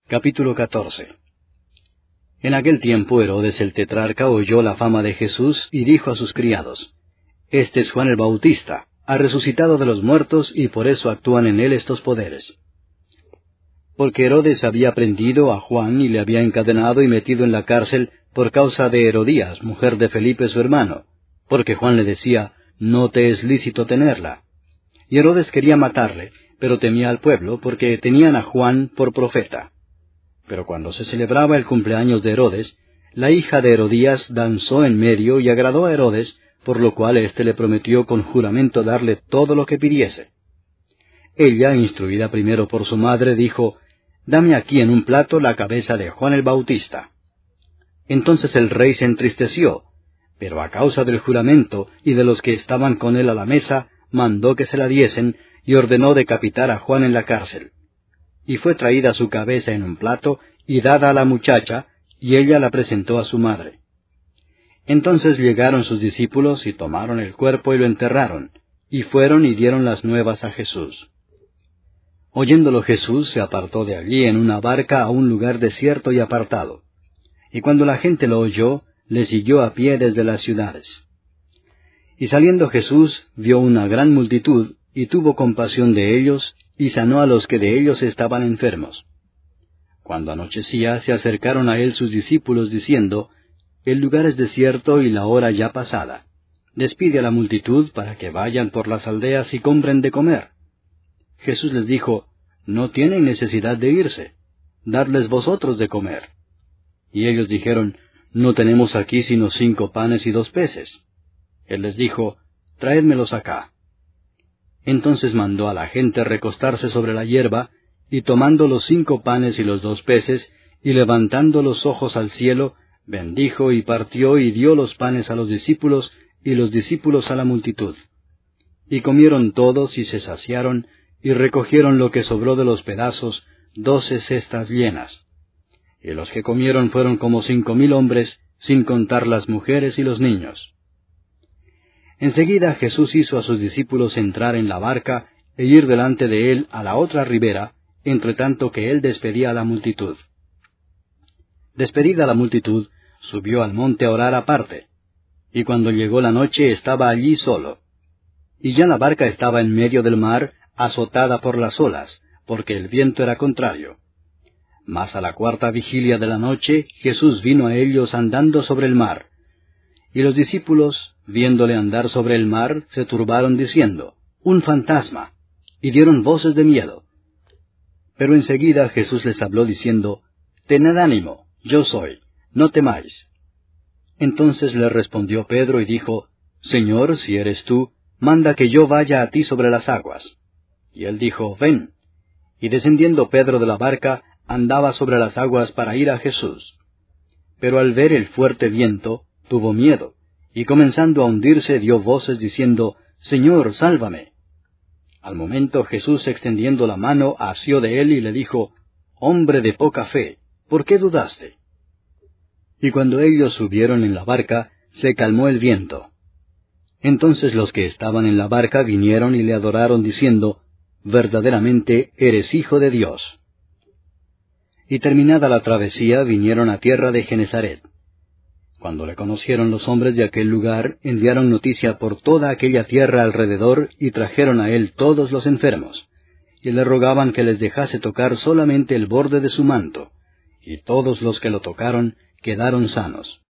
Capítulo 14. En aquel tiempo Herodes el tetrarca oyó la fama de Jesús y dijo a sus criados: Este es Juan el Bautista, ha resucitado de los muertos y por eso actúan en él estos poderes. Porque Herodes había prendido a Juan y le había encadenado y metido en la cárcel por causa de Herodías, mujer de Felipe su hermano, porque Juan le decía: No te es lícito tenerla. Y Herodes quería matarle, pero temía al pueblo, porque tenían a Juan por profeta. Pero cuando se celebraba el cumpleaños de Herodes, la hija de Herodías danzó en medio y agradó a Herodes, por lo cual éste le prometió con juramento darle todo lo que pidiese. Ella, instruida primero por su madre, dijo: Dame aquí en un plato la cabeza de Juan el Bautista. Entonces el rey se entristeció, pero a causa del juramento y de los que estaban con él a la mesa, mandó que se la diesen y ordenó decapitar a Juan en la cárcel. Y fue traída su cabeza en un plato y dada a la muchacha, y ella la presentó a su madre. Entonces llegaron sus discípulos y tomaron el cuerpo y lo enterraron, y fueron y dieron las nuevas a Jesús. Oyéndolo Jesús se apartó de allí en una barca a un lugar desierto y apartado. Y cuando la gente lo oyó, le siguió a pie desde las ciudades. Y saliendo Jesús vio una gran multitud, y tuvo compasión de ellos, y sanó a los que de ellos estaban enfermos. Cuando anochecía, se acercaron a él sus discípulos, diciendo: El lugar es desierto y la hora ya pasada. Despide a la multitud para que vayan por las aldeas y compren de comer. Jesús les dijo: No tienen necesidad de irse, dadles vosotros de comer. Y ellos dijeron: No tenemos aquí sino 5 panes y 2 peces. Él les dijo: Traédmelos acá. Entonces mandó a la gente recostarse sobre la hierba, y tomando los 5 panes y los 2 peces, y levantando los ojos al cielo, bendijo y partió y dio los panes a los discípulos, y los discípulos a la multitud. Y comieron todos y se saciaron, y recogieron lo que sobró de los pedazos, 12 cestas llenas. Y los que comieron fueron como 5,000 hombres, sin contar las mujeres y los niños. Enseguida Jesús hizo a sus discípulos entrar en la barca e ir delante de él a la otra ribera, entre tanto que él despedía a la multitud. Despedida la multitud, subió al monte a orar aparte, y cuando llegó la noche estaba allí solo. Y ya la barca estaba en medio del mar, azotada por las olas, porque el viento era contrario. Mas a la 4ª vigilia de la noche, Jesús vino a ellos andando sobre el mar. Y los discípulos, viéndole andar sobre el mar, se turbaron diciendo: Un fantasma, y dieron voces de miedo. Pero enseguida Jesús les habló diciendo: Tened ánimo, yo soy, no temáis. Entonces le respondió Pedro y dijo: Señor, si eres tú, manda que yo vaya a ti sobre las aguas. Y él dijo: Ven. Y descendiendo Pedro de la barca, andaba sobre las aguas para ir a Jesús. Pero al ver el fuerte viento, tuvo miedo, y comenzando a hundirse dio voces diciendo: Señor, sálvame. Al momento Jesús, extendiendo la mano, asió de él y le dijo: Hombre de poca fe, ¿por qué dudaste? Y cuando ellos subieron en la barca, se calmó el viento. Entonces los que estaban en la barca vinieron y le adoraron diciendo: Verdaderamente eres Hijo de Dios. Y terminada la travesía, vinieron a tierra de Genezaret. Cuando le conocieron los hombres de aquel lugar, enviaron noticia por toda aquella tierra alrededor, y trajeron a él todos los enfermos, y le rogaban que les dejase tocar solamente el borde de su manto, y todos los que lo tocaron quedaron sanos.